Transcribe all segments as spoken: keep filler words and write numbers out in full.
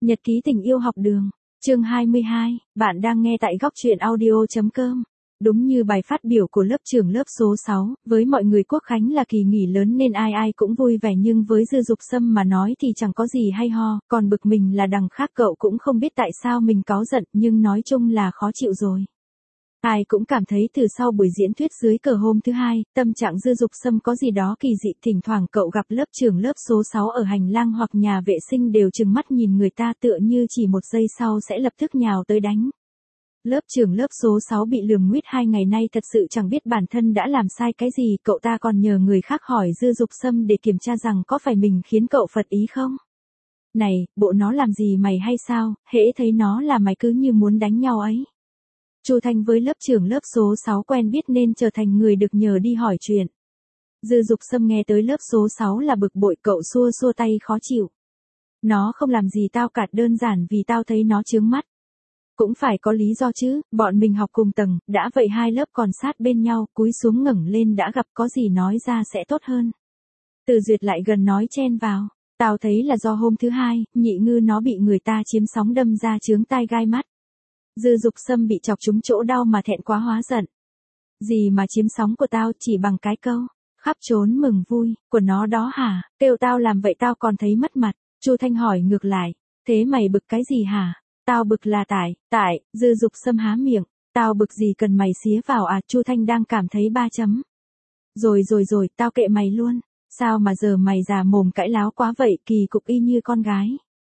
Nhật ký tình yêu học đường, chương hai mươi hai, bạn đang nghe tại góc truyện audio.com. Đúng như bài phát biểu của lớp trưởng lớp số sáu, với mọi người Quốc khánh là kỳ nghỉ lớn nên ai ai cũng vui vẻ, nhưng với Dư Dục Sâm mà nói thì chẳng có gì hay ho, còn bực mình là đằng khác cậu cũng không biết tại sao mình cáu giận, nhưng nói chung là khó chịu rồi. Ai cũng cảm thấy từ sau buổi diễn thuyết dưới cờ hôm thứ hai, tâm trạng Dư Dục Sâm có gì đó kỳ dị, thỉnh thoảng cậu gặp lớp trưởng lớp số sáu ở hành lang hoặc nhà vệ sinh đều trừng mắt nhìn người ta, tựa như chỉ một giây sau sẽ lập tức nhào tới đánh. Lớp trưởng lớp số sáu bị lườm nguýt hai ngày nay thật sự chẳng biết bản thân đã làm sai cái gì, cậu ta còn nhờ người khác hỏi Dư Dục Sâm để kiểm tra rằng có phải mình khiến cậu phật ý không. Này, bộ nó làm gì mày hay sao, hễ thấy nó là mày cứ như muốn đánh nhau ấy. Chu Thanh với lớp trưởng lớp số sáu quen biết nên trở thành người được nhờ đi hỏi chuyện. Dư Dục Sâm nghe tới lớp số sáu là bực bội, cậu xua xua tay khó chịu. Nó không làm gì tao cả, đơn giản vì tao thấy nó chướng mắt. Cũng phải có lý do chứ, bọn mình học cùng tầng, đã vậy hai lớp còn sát bên nhau, cúi xuống ngẩng lên đã gặp, có gì nói ra sẽ tốt hơn. Từ Duyệt lại gần nói chen vào, tao thấy là do hôm thứ hai, Nhị Ngư nó bị người ta chiếm sóng đâm ra chướng tai gai mắt. Dư Dục Sâm bị chọc trúng chỗ đau mà thẹn quá hóa giận. Gì mà chiếm sóng của tao, chỉ bằng cái câu khắp trốn mừng vui của nó đó hả, kêu tao làm vậy tao còn thấy mất mặt. Chu Thanh hỏi ngược lại, thế mày bực cái gì hả? Tao bực là tại, tại, Dư Dục Sâm há miệng, tao bực gì cần mày xía vào à? Chu Thanh đang cảm thấy ba chấm. Rồi rồi rồi, tao kệ mày luôn, sao mà giờ mày già mồm cãi láo quá vậy, kỳ cục y như con gái.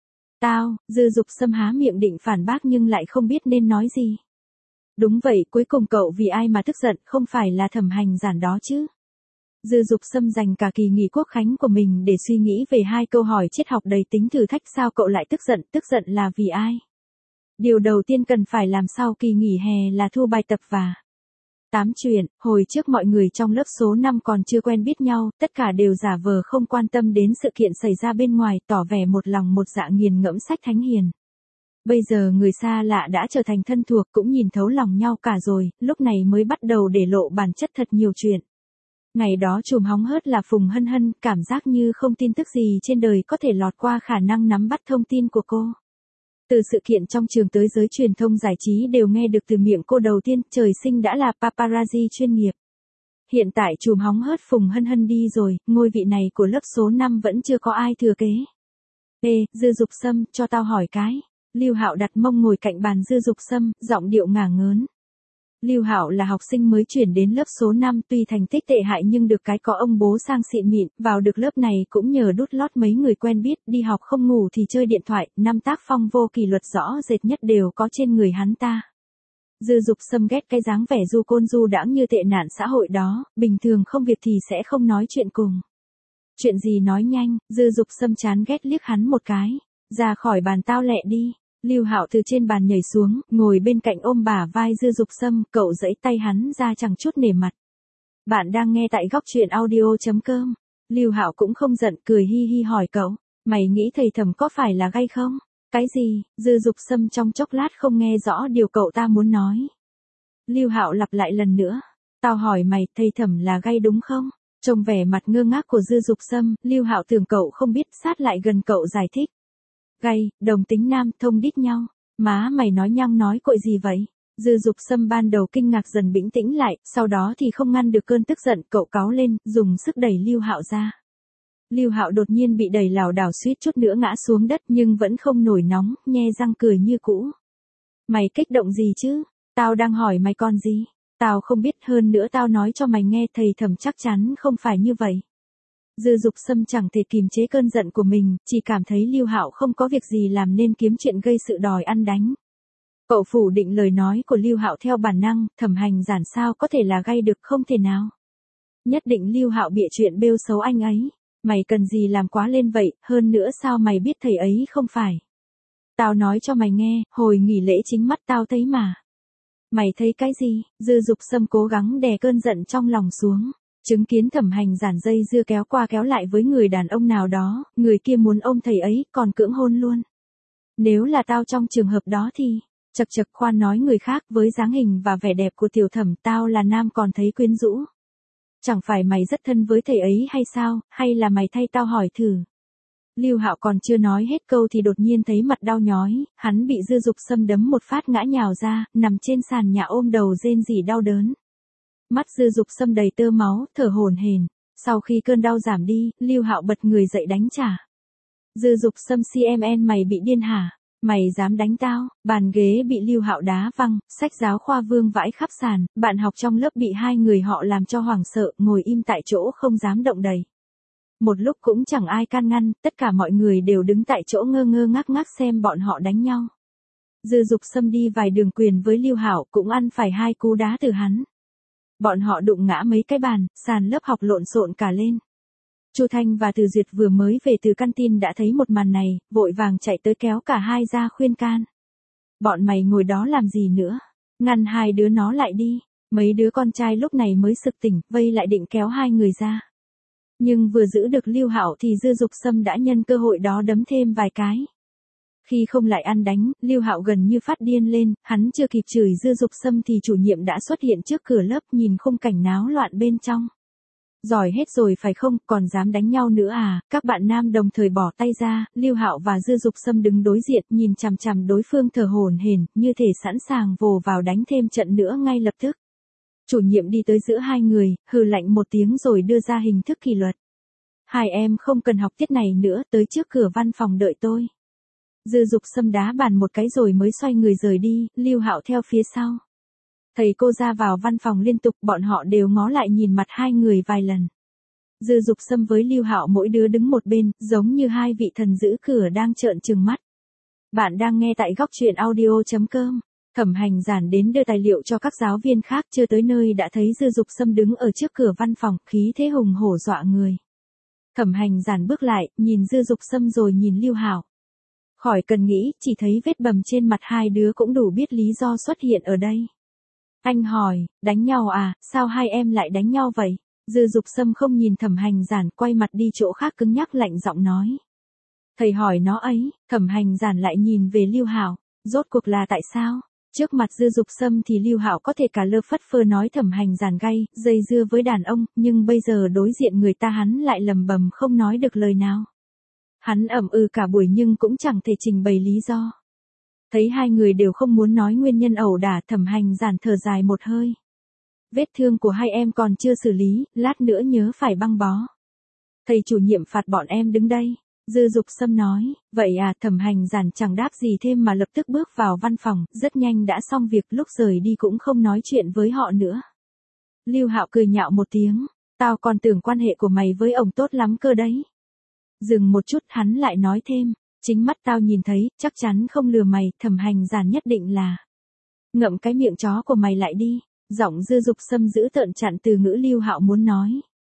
Tao, Dư Dục Sâm há miệng định phản bác nhưng lại không biết nên nói gì. Đúng vậy, cuối cùng cậu vì ai mà tức giận, không phải là Thẩm Hành Giản đó chứ. Dư Dục Sâm dành cả kỳ nghỉ Quốc khánh của mình để suy nghĩ về hai câu hỏi triết học đầy tính thử thách. Sao cậu lại tức giận, tức giận là vì ai? Điều đầu tiên cần phải làm sau kỳ nghỉ hè là thu bài tập và tám chuyện. Hồi trước mọi người trong lớp số năm còn chưa quen biết nhau, tất cả đều giả vờ không quan tâm đến sự kiện xảy ra bên ngoài, tỏ vẻ một lòng một dạ nghiền ngẫm sách thánh hiền. Bây giờ người xa lạ đã trở thành thân thuộc, cũng nhìn thấu lòng nhau cả rồi, lúc này mới bắt đầu để lộ bản chất thật nhiều chuyện. Ngày đó chùm hóng hớt là Phùng Hân Hân, cảm giác như không tin tức gì trên đời có thể lọt qua khả năng nắm bắt thông tin của cô. Từ sự kiện trong trường tới giới truyền thông giải trí đều nghe được từ miệng cô đầu tiên, trời sinh đã là paparazzi chuyên nghiệp. Hiện tại chùm hóng hớt Phùng Hân Hân đi rồi, ngôi vị này của lớp số năm vẫn chưa có ai thừa kế. Ê, Dư Dục Sâm, cho tao hỏi cái. Lưu Hạo đặt mông ngồi cạnh bàn Dư Dục Sâm, giọng điệu ngả ngớn. Lưu Hạo là học sinh mới chuyển đến lớp số năm, tuy thành tích tệ hại nhưng được cái có ông bố sang xịn mịn, vào được lớp này cũng nhờ đút lót mấy người quen biết, đi học không ngủ thì chơi điện thoại, năm tác phong vô kỷ luật rõ rệt nhất đều có trên người hắn ta. Dư Dục Sâm ghét cái dáng vẻ du côn du đãng như tệ nạn xã hội đó, bình thường không việc thì sẽ không nói chuyện cùng. Chuyện gì nói nhanh, Dư Dục Sâm chán ghét liếc hắn một cái, ra khỏi bàn tao lẹ đi. Lưu Hạo từ trên bàn nhảy xuống, ngồi bên cạnh ôm bả vai Dư Dục Sâm, cậu giãy tay hắn ra chẳng chút nể mặt. Bạn đang nghe tại góc truyện audio.com. Lưu Hạo cũng không giận, cười hi hi hỏi cậu, mày nghĩ thầy Thẩm có phải là gay không? Cái gì? Dư Dục Sâm trong chốc lát không nghe rõ điều cậu ta muốn nói. Lưu Hạo lặp lại lần nữa, tao hỏi mày, thầy Thẩm là gay đúng không? Trông vẻ mặt ngơ ngác của Dư Dục Sâm, Lưu Hạo tưởng cậu không biết, sát lại gần cậu giải thích. Gay, đồng tính nam, thông đít nhau. Má mày nói nhăng nói cội gì vậy? Dư Dục Sâm ban đầu kinh ngạc dần bình tĩnh lại, sau đó thì không ngăn được cơn tức giận, cậu cáu lên, dùng sức đẩy Lưu Hạo ra. Lưu Hạo đột nhiên bị đẩy lảo đảo suýt chút nữa ngã xuống đất nhưng vẫn không nổi nóng, nhe răng cười như cũ. Mày kích động gì chứ? Tao đang hỏi mày còn gì? Tao không biết, hơn nữa tao nói cho mày nghe, thầy Thẩm chắc chắn không phải như vậy. Dư Dục Sâm chẳng thể kìm chế cơn giận của mình, chỉ cảm thấy Lưu Hạo không có việc gì làm nên kiếm chuyện gây sự đòi ăn đánh. Cậu phủ định lời nói của Lưu Hạo theo bản năng, Thẩm Hành Giản sao có thể là gay được, không thể nào. Nhất định Lưu Hạo bịa chuyện bêu xấu anh ấy. Mày cần gì làm quá lên vậy, hơn nữa sao mày biết thầy ấy không phải? Tao nói cho mày nghe, hồi nghỉ lễ chính mắt tao thấy mà. Mày thấy cái gì? Dư Dục Sâm cố gắng đè cơn giận trong lòng xuống. Chứng kiến Thẩm Hành Giản dây dưa kéo qua kéo lại với người đàn ông nào đó, người kia muốn ôm thầy ấy, còn cưỡng hôn luôn. Nếu là tao trong trường hợp đó thì, chật chật khoan nói người khác, với dáng hình và vẻ đẹp của tiểu Thẩm tao là nam còn thấy quyến rũ. Chẳng phải mày rất thân với thầy ấy hay sao, hay là mày thay tao hỏi thử. Lưu Hạo còn chưa nói hết câu thì đột nhiên thấy mặt đau nhói, hắn bị Dư Dục Sâm đấm một phát ngã nhào ra, nằm trên sàn nhà ôm đầu rên rỉ đau đớn. Mắt Dư Dục Sâm đầy tơ máu, thở hổn hển. Sau khi cơn đau giảm đi, Lưu Hạo bật người dậy đánh trả. Dư Dục Sâm cmn mày bị điên hả? Mày dám đánh tao? Bàn ghế bị Lưu Hạo đá văng, sách giáo khoa vương vãi khắp sàn, bạn học trong lớp bị hai người họ làm cho hoảng sợ, ngồi im tại chỗ không dám động đậy. Một lúc cũng chẳng ai can ngăn, tất cả mọi người đều đứng tại chỗ ngơ ngơ ngác ngác xem bọn họ đánh nhau. Dư Dục Sâm đi vài đường quyền với Lưu Hạo cũng ăn phải hai cú đá từ hắn. Bọn họ đụng ngã mấy cái bàn, sàn lớp học lộn xộn cả lên. Chu Thanh và Từ Duyệt vừa mới về từ căn tin đã thấy một màn này, vội vàng chạy tới kéo cả hai ra khuyên can. Bọn mày ngồi đó làm gì nữa? Ngăn hai đứa nó lại đi. Mấy đứa con trai lúc này mới sực tỉnh, vây lại định kéo hai người ra. Nhưng vừa giữ được Lưu Hạo thì Dư Dục Sâm đã nhân cơ hội đó đấm thêm vài cái. Khi không lại ăn đánh, Lưu Hạo gần như phát điên lên, hắn chưa kịp chửi Dư Dục Sâm thì chủ nhiệm đã xuất hiện trước cửa lớp nhìn khung cảnh náo loạn bên trong. Giỏi hết rồi phải không, còn dám đánh nhau nữa à? Các bạn nam đồng thời bỏ tay ra, Lưu Hạo và Dư Dục Sâm đứng đối diện nhìn chằm chằm đối phương thở hổn hển, như thể sẵn sàng vồ vào đánh thêm trận nữa ngay lập tức. Chủ nhiệm đi tới giữa hai người, hừ lạnh một tiếng rồi đưa ra hình thức kỷ luật. Hai em không cần học tiết này nữa, tới trước cửa văn phòng đợi tôi. Dư Dục Sâm đá bàn một cái rồi mới xoay người rời đi, Lưu Hạo theo phía sau. Thầy cô ra vào văn phòng liên tục, bọn họ đều ngó lại nhìn mặt hai người vài lần. Dư Dục Sâm với Lưu Hạo mỗi đứa đứng một bên, giống như hai vị thần giữ cửa đang trợn trừng mắt. Bạn đang nghe tại góc truyện audio chấm com. Thẩm Hành Giản đến đưa tài liệu cho các giáo viên khác, chưa tới nơi đã thấy Dư Dục Sâm đứng ở trước cửa văn phòng, khí thế hùng hổ dọa người. Thẩm Hành Giản bước lại, nhìn Dư Dục Sâm rồi nhìn Lưu Hạo. Khỏi cần nghĩ, chỉ thấy vết bầm trên mặt hai đứa cũng đủ biết lý do xuất hiện ở đây. Anh hỏi, đánh nhau à, sao hai em lại đánh nhau vậy? Dư Dục Sâm không nhìn Thẩm Hành Giản, quay mặt đi chỗ khác cứng nhắc lạnh giọng nói. Thầy hỏi nó ấy, Thẩm Hành Giản lại nhìn về Lưu Hạo, rốt cuộc là tại sao? Trước mặt Dư Dục Sâm thì Lưu Hạo có thể cả lơ phất phơ nói Thẩm Hành Giản gay, dây dưa với đàn ông, nhưng bây giờ đối diện người ta hắn lại lầm bầm không nói được lời nào. Hắn ậm ừ cả buổi nhưng cũng chẳng thể trình bày lý do. Thấy hai người đều không muốn nói nguyên nhân ẩu đả, Thẩm Hành Giản thở dài một hơi. Vết thương của hai em còn chưa xử lý, lát nữa nhớ phải băng bó. Thầy chủ nhiệm phạt bọn em đứng đây. Dư Dục Sâm nói, vậy à? Thẩm Hành Giản chẳng đáp gì thêm mà lập tức bước vào văn phòng, rất nhanh đã xong việc, lúc rời đi cũng không nói chuyện với họ nữa. Lưu Hạo cười nhạo một tiếng, tao còn tưởng quan hệ của mày với ổng tốt lắm cơ đấy. Dừng một chút hắn lại nói thêm, chính mắt tao nhìn thấy, chắc chắn không lừa mày, Thẩm Hành Giản nhất định là. Ngậm cái miệng chó của mày lại đi, giọng Dư Dục Sâm giữ tợn chặn từ ngữ Lưu Hạo muốn nói.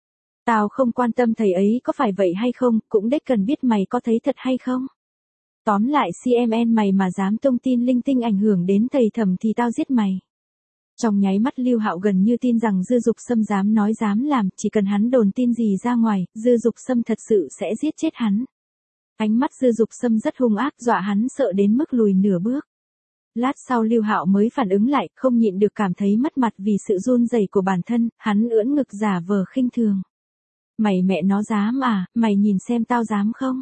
Tao không quan tâm thầy ấy có phải vậy hay không, cũng đếch cần biết mày có thấy thật hay không. Tóm lại cmn mày mà dám tung tin linh tinh ảnh hưởng đến thầy Thẩm thì tao giết mày. Trong nháy mắt Lưu Hạo gần như tin rằng Dư Dục Sâm dám nói dám làm, chỉ cần hắn đồn tin gì ra ngoài, Dư Dục Sâm thật sự sẽ giết chết hắn. Ánh mắt Dư Dục Sâm rất hung ác, dọa hắn sợ đến mức lùi nửa bước. Lát sau Lưu Hạo mới phản ứng lại, không nhịn được cảm thấy mất mặt vì sự run rẩy của bản thân, hắn ưỡn ngực giả vờ khinh thường. Mày mẹ nó dám à, mày nhìn xem tao dám không?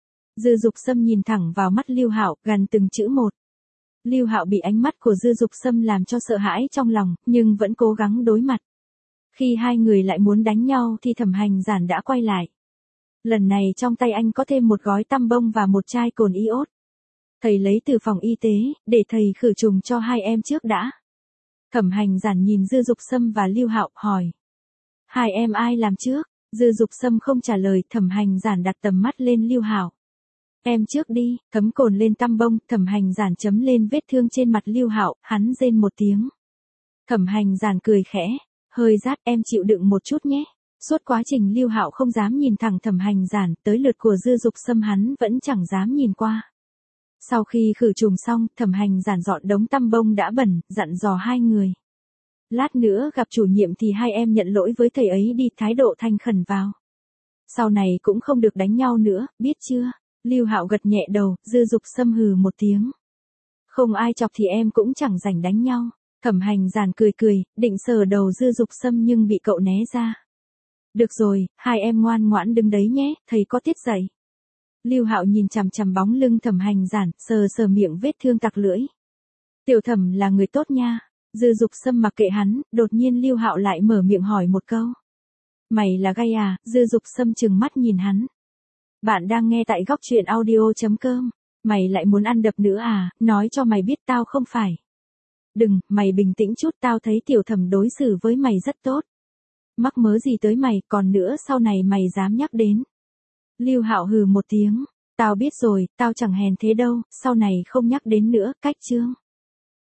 Dư Dục Sâm nhìn thẳng vào mắt Lưu Hạo, gằn từng chữ một. Lưu Hạo bị ánh mắt của Dư Dục Sâm làm cho sợ hãi trong lòng, nhưng vẫn cố gắng đối mặt. Khi hai người lại muốn đánh nhau thì Thẩm Hành Giản đã quay lại. Lần này trong tay anh có thêm một gói tăm bông và một chai cồn iốt. Thầy lấy từ phòng y tế, để thầy khử trùng cho hai em trước đã. Thẩm Hành Giản nhìn Dư Dục Sâm và Lưu Hạo, hỏi. Hai em ai làm trước? Dư Dục Sâm không trả lời, Thẩm Hành Giản đặt tầm mắt lên Lưu Hạo. Em trước đi, thấm cồn lên tăm bông, Thẩm Hành Giản chấm lên vết thương trên mặt Lưu Hạo, hắn rên một tiếng. Thẩm Hành Giản cười khẽ, hơi rát, em chịu đựng một chút nhé. Suốt quá trình Lưu Hạo không dám nhìn thẳng Thẩm Hành Giản, tới lượt của Dư Dục Sâm hắn vẫn chẳng dám nhìn qua. Sau khi khử trùng xong, Thẩm Hành Giản dọn đống tăm bông đã bẩn, dặn dò hai người. Lát nữa gặp chủ nhiệm thì hai em nhận lỗi với thầy ấy đi, thái độ thành khẩn vào. Sau này cũng không được đánh nhau nữa, biết chưa? Lưu Hạo gật nhẹ đầu, Dư Dục Sâm hừ một tiếng. Không ai chọc thì em cũng chẳng rảnh đánh nhau. Thẩm Hành Giản cười cười, định sờ đầu Dư Dục Sâm nhưng bị cậu né ra. Được rồi, hai em ngoan ngoãn đứng đấy nhé, thầy có tiết dạy. Lưu Hạo nhìn chằm chằm bóng lưng Thẩm Hành Giản, sờ sờ miệng vết thương tặc lưỡi. Tiểu Thẩm là người tốt nha. Dư Dục Sâm mặc kệ hắn, đột nhiên Lưu Hạo lại mở miệng hỏi một câu. Mày là gay à? Dư Dục Sâm trừng mắt nhìn hắn. Bạn đang nghe tại góc truyện audio chấm com. Mày lại muốn ăn đập nữa à? Nói cho mày biết tao không phải. Đừng, mày bình tĩnh chút, tao thấy Tiểu Thẩm đối xử với mày rất tốt. Mắc mớ gì tới mày, còn nữa sau này mày dám nhắc đến. Lưu Hạo hừ một tiếng. Tao biết rồi, tao chẳng hèn thế đâu, sau này không nhắc đến nữa, cách chương.